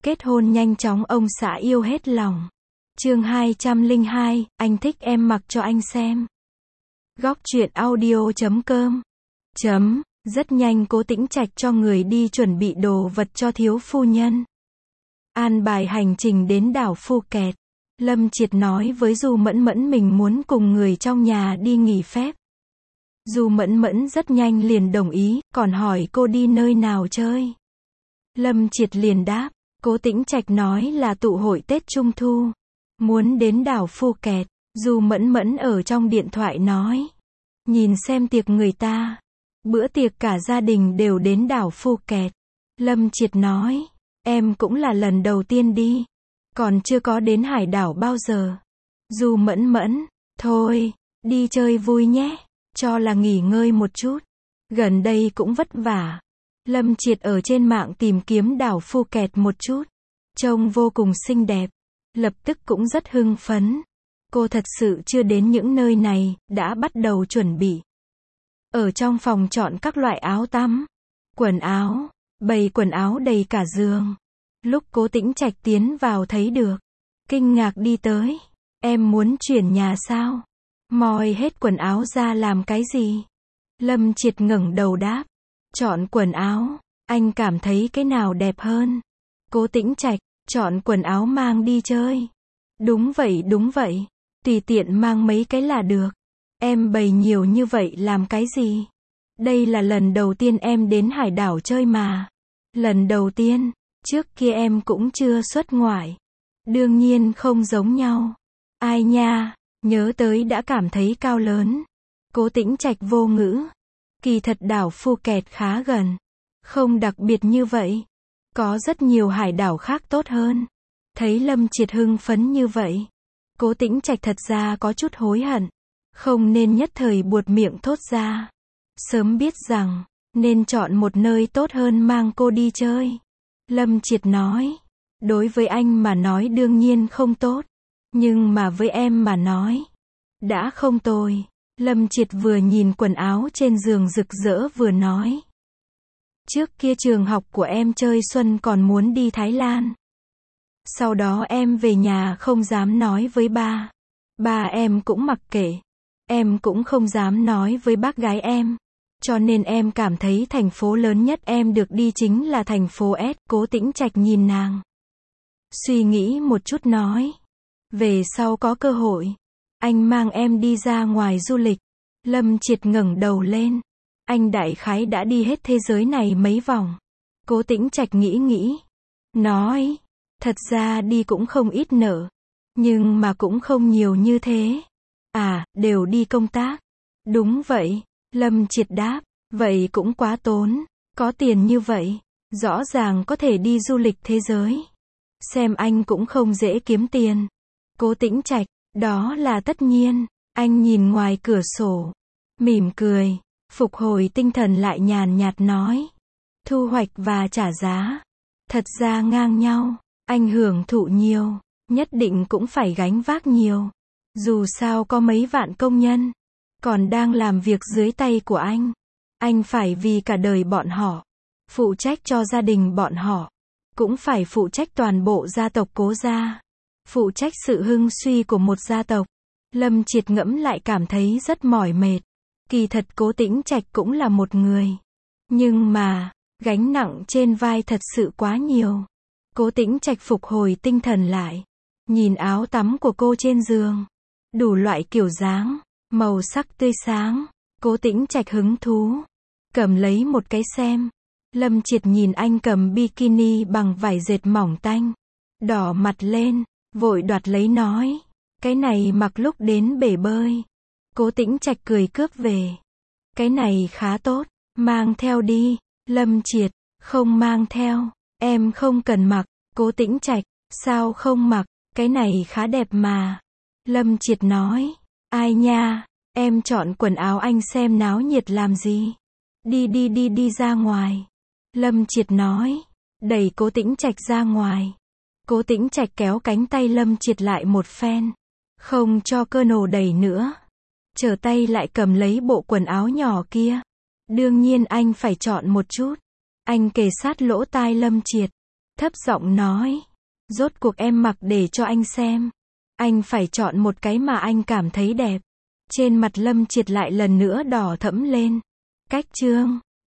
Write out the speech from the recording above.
Kết hôn nhanh chóng ông xã yêu hết lòng. Chương 202, anh thích em mặc cho anh xem. Góc truyện audio.com. Rất nhanh Cố Tĩnh Trạch cho người đi chuẩn bị đồ vật cho thiếu phu nhân. An bài hành trình đến đảo Phuket. Lâm Triệt nói với Du Mẫn Mẫn mình muốn cùng người trong nhà đi nghỉ phép. Du Mẫn Mẫn rất nhanh liền đồng ý, còn hỏi cô đi nơi nào chơi. Lâm Triệt liền đáp, Cố Tĩnh Trạch nói là tụ hội Tết Trung Thu. Muốn đến đảo Phuket. Du Mẫn Mẫn ở trong điện thoại nói. Nhìn xem tiệc người ta. Bữa tiệc cả gia đình đều đến đảo Phuket. Lâm Triệt nói, em cũng là lần đầu tiên đi. Còn chưa có đến hải đảo bao giờ. Du Mẫn Mẫn, thôi, đi chơi vui nhé. Cho là nghỉ ngơi một chút. Gần đây cũng vất vả. Lâm Triệt ở trên mạng tìm kiếm đảo Phuket một chút. Trông vô cùng xinh đẹp. Lập tức cũng rất hưng phấn. Cô thật sự chưa đến những nơi này, đã bắt đầu chuẩn bị. Ở trong phòng chọn các loại áo tắm, quần áo, bày quần áo đầy cả giường. Lúc Cố Tĩnh Trạch tiến vào thấy được, kinh ngạc đi tới. Em muốn chuyển nhà sao? Moi hết quần áo ra làm cái gì? Lâm Triệt ngẩng đầu đáp, chọn quần áo, anh cảm thấy cái nào đẹp hơn? Cố Tĩnh Trạch, chọn quần áo mang đi chơi. Đúng vậy, tùy tiện mang mấy cái là được. Em bày nhiều như vậy làm cái gì? Đây là lần đầu tiên em đến hải đảo chơi mà. Lần đầu tiên, trước kia em cũng chưa xuất ngoại. Đương nhiên không giống nhau. Ai nha, nhớ tới đã cảm thấy cao lớn. Cố Tĩnh Trạch vô ngữ. Kỳ thật đảo Phuket khá gần. Không đặc biệt như vậy. Có rất nhiều hải đảo khác tốt hơn. Thấy Lâm Triệt hưng phấn như vậy. Cố Tĩnh Trạch thật ra có chút hối hận. Không nên nhất thời buột miệng thốt ra. Sớm biết rằng, nên chọn một nơi tốt hơn mang cô đi chơi. Lâm Triệt nói. Đối với anh mà nói đương nhiên không tốt. Nhưng mà với em mà nói, đã không tồi. Lâm Triệt vừa nhìn quần áo trên giường rực rỡ vừa nói. Trước kia trường học của em chơi xuân còn muốn đi Thái Lan. Sau đó em về nhà không dám nói với ba. Ba em cũng mặc kệ. Em cũng không dám nói với bác gái em. Cho nên em cảm thấy thành phố lớn nhất em được đi chính là thành phố S. Cố Tĩnh Trạch nhìn nàng. Suy nghĩ một chút nói. Về sau có cơ hội, anh mang em đi ra ngoài du lịch. Lâm Triệt ngẩng đầu lên. Anh đại khái đã đi hết thế giới này mấy vòng. Cố Tĩnh Trạch nghĩ. Nói. Thật ra đi cũng không ít nợ. Nhưng mà cũng không nhiều như thế. À, đều đi công tác. Đúng vậy. Lâm Triệt đáp. Vậy cũng quá tốn. Có tiền như vậy. Rõ ràng có thể đi du lịch thế giới. Xem anh cũng không dễ kiếm tiền. Cố Tĩnh Trạch. Đó là tất nhiên. Anh nhìn ngoài cửa sổ. Mỉm cười. Phục hồi tinh thần lại nhàn nhạt nói. Thu hoạch và trả giá. Thật ra ngang nhau. Anh hưởng thụ nhiều. Nhất định cũng phải gánh vác nhiều. Dù sao có mấy vạn công nhân. Còn đang làm việc dưới tay của anh. Anh phải vì cả đời bọn họ. Phụ trách cho gia đình bọn họ. Cũng phải phụ trách toàn bộ gia tộc Cố gia. Phụ trách sự hưng suy của một gia tộc. Lâm Triệt ngẫm lại cảm thấy rất mỏi mệt. Kỳ thật Cố Tĩnh Trạch cũng là một người. Nhưng mà, gánh nặng trên vai thật sự quá nhiều. Cố Tĩnh Trạch phục hồi tinh thần lại. Nhìn áo tắm của cô trên giường. Đủ loại kiểu dáng, màu sắc tươi sáng. Cố Tĩnh Trạch hứng thú. Cầm lấy một cái xem. Lâm Triệt nhìn anh cầm bikini bằng vải dệt mỏng tanh. Đỏ mặt lên, vội đoạt lấy nói. Cái này mặc lúc đến bể bơi. Cố Tĩnh Trạch cười cướp về. Cái này khá tốt, mang theo đi. Lâm Triệt, không mang theo. Em không cần mặc. Cố Tĩnh Trạch, sao không mặc, cái này khá đẹp mà. Lâm Triệt nói, ai nha, em chọn quần áo anh xem náo nhiệt làm gì. Đi ra ngoài. Lâm Triệt nói, đẩy Cố Tĩnh Trạch ra ngoài. Cố Tĩnh Trạch kéo cánh tay Lâm Triệt lại một phen. Không cho cơ nổ đẩy nữa. Trở tay lại cầm lấy bộ quần áo nhỏ kia. Đương nhiên anh phải chọn một chút. Anh kề sát lỗ tai Lâm Triệt. thấp giọng nói. Rốt cuộc em mặc để cho anh xem. Anh phải chọn một cái mà anh cảm thấy đẹp. Trên mặt Lâm Triệt lại lần nữa đỏ thẫm lên. Cách chương